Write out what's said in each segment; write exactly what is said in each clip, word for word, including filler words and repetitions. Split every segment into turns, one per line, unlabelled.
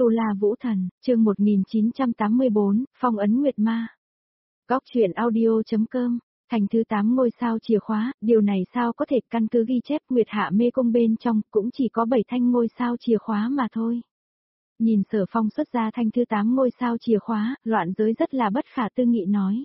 Tu La Vũ Thần, chương một nghìn chín trăm tám mươi bốn, Phong ấn Nguyệt Ma. Góc truyện audio.com, thành thứ tám ngôi sao chìa khóa, điều này sao có thể, căn cứ ghi chép Nguyệt Hạ mê cung bên trong cũng chỉ có bảy thanh ngôi sao chìa khóa mà thôi. Nhìn Sở Phong xuất ra thanh thứ tám ngôi sao chìa khóa, loạn giới rất là bất khả tư nghị nói.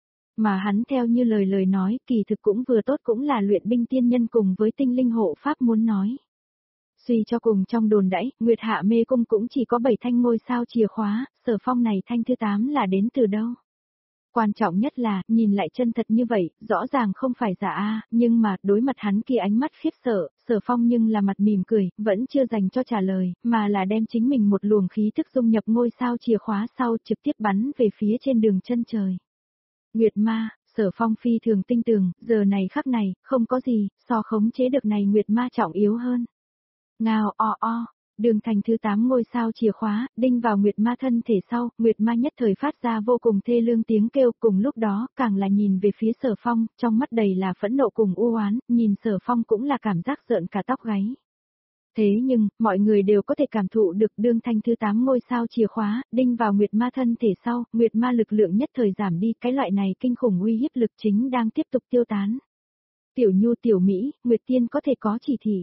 Mà hắn theo như lời lời nói, kỳ thực cũng vừa tốt cũng là luyện binh tiên nhân cùng với tinh linh hộ pháp muốn nói. Suy cho cùng trong đồn đãi, Nguyệt Hạ mê cung cũng chỉ có bảy thanh ngôi sao chìa khóa, Sở Phong này thanh thứ tám là đến từ đâu? Quan trọng nhất là, nhìn lại chân thật như vậy, rõ ràng không phải giả a, nhưng mà, đối mặt hắn kia ánh mắt khiếp sợ, Sở Phong nhưng là mặt mỉm cười, vẫn chưa dành cho trả lời, mà là đem chính mình một luồng khí thức dung nhập ngôi sao chìa khóa sau trực tiếp bắn về phía trên đường chân trời. Nguyệt Ma, Sở Phong phi thường tinh tường, giờ này khắc này, không có gì, so khống chế được này Nguyệt Ma trọng yếu hơn. Ngao o o, đường thành thứ tám ngôi sao chìa khóa, đinh vào Nguyệt Ma thân thể sau, Nguyệt Ma nhất thời phát ra vô cùng thê lương tiếng kêu, cùng lúc đó, càng là nhìn về phía Sở Phong, trong mắt đầy là phẫn nộ cùng u oán, nhìn Sở Phong cũng là cảm giác rợn cả tóc gáy. Thế nhưng, mọi người đều có thể cảm thụ được đương thanh thứ tám ngôi sao chìa khóa, đinh vào Nguyệt Ma thân thể sau, Nguyệt Ma lực lượng nhất thời giảm đi, cái loại này kinh khủng uy hiếp lực chính đang tiếp tục tiêu tán. Tiểu Nhu tiểu Mỹ, Nguyệt Tiên có thể có chỉ thị.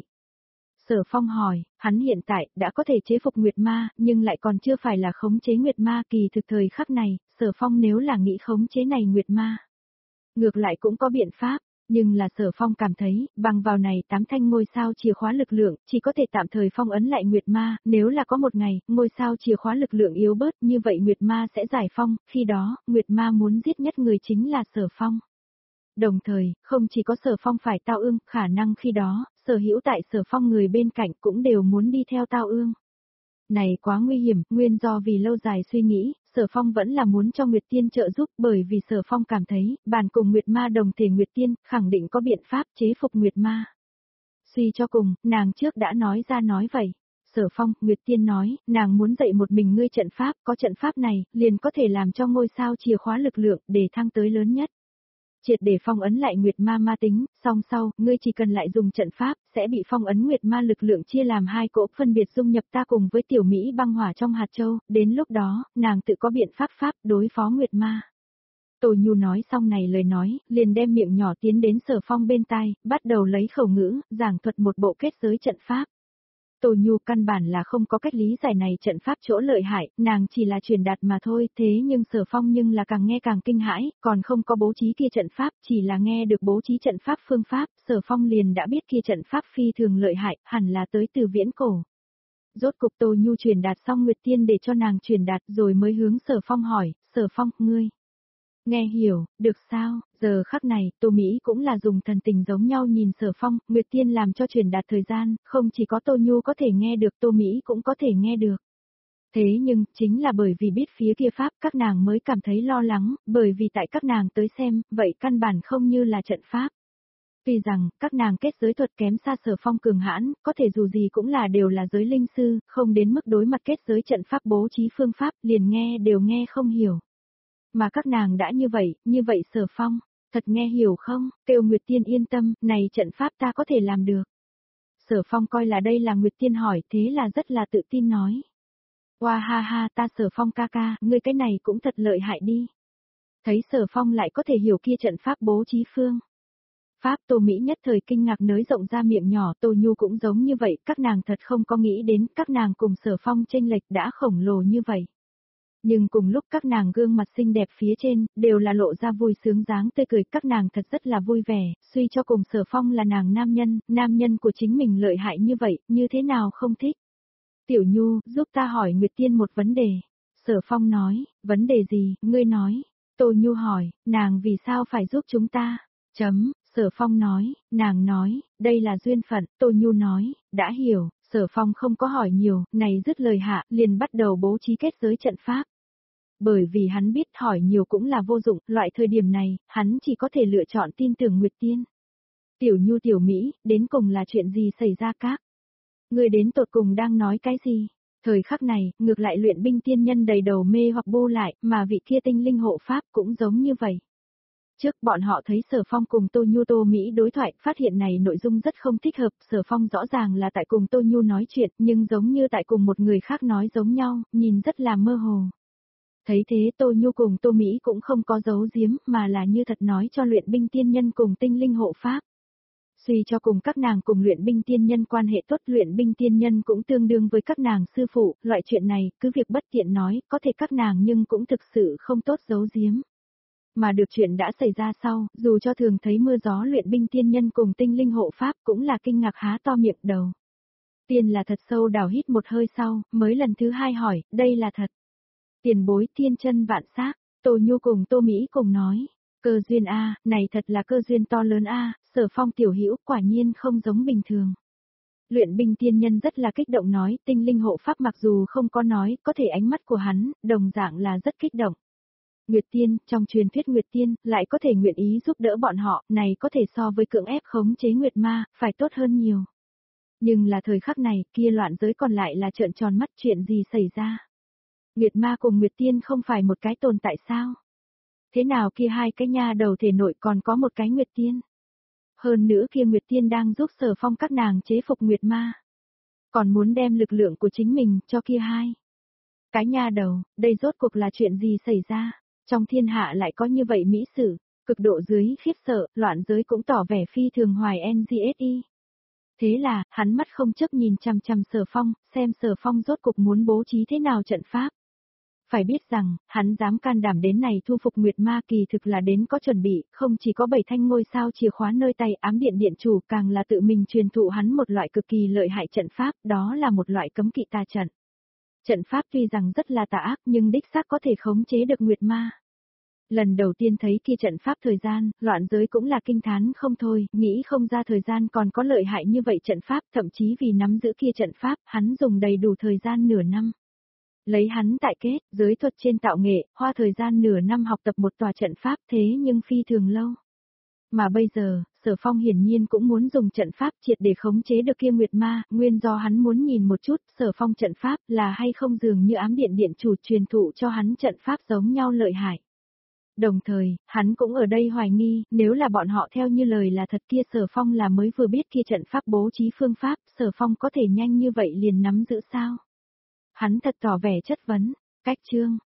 Sở Phong hỏi, hắn hiện tại đã có thể chế phục Nguyệt Ma, nhưng lại còn chưa phải là khống chế Nguyệt Ma, kỳ thực thời khắc này, Sở Phong nếu là nghĩ khống chế này Nguyệt Ma. Ngược lại cũng có biện pháp, nhưng là Sở Phong cảm thấy, bằng vào này tám thanh ngôi sao chìa khóa lực lượng, chỉ có thể tạm thời phong ấn lại Nguyệt Ma, nếu là có một ngày, ngôi sao chìa khóa lực lượng yếu bớt, như vậy Nguyệt Ma sẽ giải phong, khi đó, Nguyệt Ma muốn giết nhất người chính là Sở Phong. Đồng thời, không chỉ có Sở Phong phải tao ương, khả năng khi đó, sở hữu tại Sở Phong người bên cạnh cũng đều muốn đi theo tao ương. Này quá nguy hiểm, nguyên do vì lâu dài suy nghĩ, Sở Phong vẫn là muốn cho Nguyệt Tiên trợ giúp, bởi vì Sở Phong cảm thấy, bàn cùng Nguyệt Ma đồng thể Nguyệt Tiên, khẳng định có biện pháp chế phục Nguyệt Ma. Suy cho cùng, nàng trước đã nói ra nói vậy. Sở Phong, Nguyệt Tiên nói, nàng muốn dạy một mình ngươi trận pháp, có trận pháp này, liền có thể làm cho ngôi sao chìa khóa lực lượng, để thăng tới lớn nhất. Triệt để phong ấn lại Nguyệt Ma ma tính, song sau, ngươi chỉ cần lại dùng trận pháp, sẽ bị phong ấn Nguyệt Ma lực lượng chia làm hai cỗ, phân biệt dung nhập ta cùng với tiểu Mỹ băng hỏa trong hạt châu, đến lúc đó, nàng tự có biện pháp pháp đối phó Nguyệt Ma. Tô Nhu nói xong này lời nói, liền đem miệng nhỏ tiến đến Sở Phong bên tai, bắt đầu lấy khẩu ngữ, giảng thuật một bộ kết giới trận pháp. Tô Nhu căn bản là không có cách lý giải này trận pháp chỗ lợi hại, nàng chỉ là truyền đạt mà thôi, thế nhưng Sở Phong nhưng là càng nghe càng kinh hãi, còn không có bố trí kia trận pháp, chỉ là nghe được bố trí trận pháp phương pháp, Sở Phong liền đã biết kia trận pháp phi thường lợi hại, hẳn là tới từ viễn cổ. Rốt cục Tô Nhu truyền đạt xong Nguyệt Tiên để cho nàng truyền đạt rồi mới hướng Sở Phong hỏi, Sở Phong, ngươi nghe hiểu, được sao? Giờ khắc này, Tô Mỹ cũng là dùng thần tình giống nhau nhìn Sở Phong, Nguyệt Tiên làm cho truyền đạt thời gian, không chỉ có Tô Nhu có thể nghe được, Tô Mỹ cũng có thể nghe được. Thế nhưng, chính là bởi vì biết phía kia pháp, các nàng mới cảm thấy lo lắng, bởi vì tại các nàng tới xem, vậy căn bản không như là trận pháp. Tuy rằng, các nàng kết giới thuật kém xa Sở Phong cường hãn, có thể dù gì cũng là đều là giới linh sư, không đến mức đối mặt kết giới trận pháp bố trí phương pháp, liền nghe đều nghe không hiểu. Mà các nàng đã như vậy, như vậy Sở Phong, thật nghe hiểu không, kêu Nguyệt Tiên yên tâm, này trận pháp ta có thể làm được. Sở Phong coi là đây là Nguyệt Tiên hỏi, thế là rất là tự tin nói. Hoa ha ha ta Sở Phong ca ca, ngươi cái này cũng thật lợi hại đi. Thấy Sở Phong lại có thể hiểu kia trận pháp bố trí phương. Pháp Tô Mỹ nhất thời kinh ngạc nới rộng ra miệng nhỏ, Tô Nhu cũng giống như vậy, các nàng thật không có nghĩ đến, các nàng cùng Sở Phong chênh lệch đã khổng lồ như vậy. Nhưng cùng lúc các nàng gương mặt xinh đẹp phía trên, đều là lộ ra vui sướng dáng tươi cười, các nàng thật rất là vui vẻ, suy cho cùng Sở Phong là nàng nam nhân, nam nhân của chính mình lợi hại như vậy, như thế nào không thích. Tiểu Nhu, giúp ta hỏi Nguyệt Tiên một vấn đề. Sở Phong nói, vấn đề gì, ngươi nói. Tô Nhu hỏi, nàng vì sao phải giúp chúng ta? Chấm, Sở Phong nói, nàng nói, đây là duyên phận, Tô Nhu nói, đã hiểu, Sở Phong không có hỏi nhiều, này dứt lời hạ, liền bắt đầu bố trí kết giới trận pháp. Bởi vì hắn biết hỏi nhiều cũng là vô dụng, loại thời điểm này, hắn chỉ có thể lựa chọn tin tưởng Nguyệt Tiên. Tiểu Nhu tiểu Mỹ, đến cùng là chuyện gì xảy ra các? Người đến tột cùng đang nói cái gì? Thời khắc này, ngược lại luyện binh tiên nhân đầy đầu mê hoặc bu lại, mà vị kia tinh linh hộ pháp cũng giống như vậy. trước bọn họ thấy Sở Phong cùng Tô Nhu Tô Mỹ đối thoại, phát hiện này nội dung rất không thích hợp, Sở Phong rõ ràng là tại cùng Tô Nhu nói chuyện, nhưng giống như tại cùng một người khác nói giống nhau, nhìn rất là mơ hồ. Thấy thế Tô Nhu cùng Tô Mỹ cũng không có giấu giếm, mà là như thật nói cho luyện binh tiên nhân cùng tinh linh hộ pháp. Suy cho cùng các nàng cùng luyện binh tiên nhân quan hệ tốt, luyện binh tiên nhân cũng tương đương với các nàng sư phụ, loại chuyện này, cứ việc bất tiện nói, có thể các nàng nhưng cũng thực sự không tốt giấu giếm. Mà được chuyện đã xảy ra sau, dù cho thường thấy mưa gió luyện binh tiên nhân cùng tinh linh hộ pháp cũng là kinh ngạc há to miệng đầu. Tiên là thật sâu đào hít một hơi sau, mới lần thứ hai hỏi, đây là thật. Tiền bối thiên chân vạn xác, Tô Nhu cùng Tô Mỹ cùng nói. Cơ duyên A, này thật là cơ duyên to lớn A, Sở Phong tiểu hữu quả nhiên không giống bình thường. Luyện binh tiên nhân rất là kích động nói, tinh linh hộ pháp mặc dù không có nói, có thể ánh mắt của hắn, đồng dạng là rất kích động. Nguyệt tiên, trong truyền thuyết Nguyệt tiên, lại có thể nguyện ý giúp đỡ bọn họ, này có thể so với cưỡng ép khống chế Nguyệt ma, phải tốt hơn nhiều. Nhưng là thời khắc này, kia loạn giới còn lại là trợn tròn mắt, chuyện gì xảy ra. Nguyệt ma cùng Nguyệt tiên không phải một cái tồn tại sao? Thế nào kia hai cái nha đầu thể nội còn có một cái Nguyệt tiên? Hơn nữa kia Nguyệt tiên đang giúp Sở Phong các nàng chế phục Nguyệt ma. Còn muốn đem lực lượng của chính mình cho kia hai. Cái nha đầu, đây rốt cuộc là chuyện gì xảy ra? Trong thiên hạ lại có như vậy mỹ sử, cực độ dưới khiếp sợ, loạn giới cũng tỏ vẻ phi thường hoài en giê ét i. Thế là, hắn mắt không chấp nhìn chằm chằm Sở Phong, xem Sở Phong rốt cuộc muốn bố trí thế nào trận pháp. Phải biết rằng, hắn dám can đảm đến này thu phục Nguyệt ma kỳ thực là đến có chuẩn bị, không chỉ có bảy thanh ngôi sao chìa khóa nơi tay ám điện điện chủ, càng là tự mình truyền thụ hắn một loại cực kỳ lợi hại trận pháp, đó là một loại cấm kỵ tà trận. Trận pháp tuy rằng rất là tà ác nhưng đích xác có thể khống chế được Nguyệt ma. Lần đầu tiên thấy kia trận pháp thời gian, loạn giới cũng là kinh thán không thôi, nghĩ không ra thời gian còn có lợi hại như vậy trận pháp, thậm chí vì nắm giữ kia trận pháp, hắn dùng đầy đủ thời gian nửa năm. Lấy hắn tại kết, giới thuật trên tạo nghệ, hoa thời gian nửa năm học tập một tòa trận pháp thế nhưng phi thường lâu. Mà bây giờ, Sở Phong hiển nhiên cũng muốn dùng trận pháp triệt để khống chế được kia Nguyệt ma, nguyên do hắn muốn nhìn một chút, Sở Phong trận pháp là hay không dường như ám điện điện chủ truyền thụ cho hắn trận pháp giống nhau lợi hại. Đồng thời, hắn cũng ở đây hoài nghi, nếu là bọn họ theo như lời là thật kia Sở Phong là mới vừa biết kia trận pháp bố trí phương pháp, Sở Phong có thể nhanh như vậy liền nắm giữ sao? Hắn thật tỏ vẻ chất vấn, cách chương.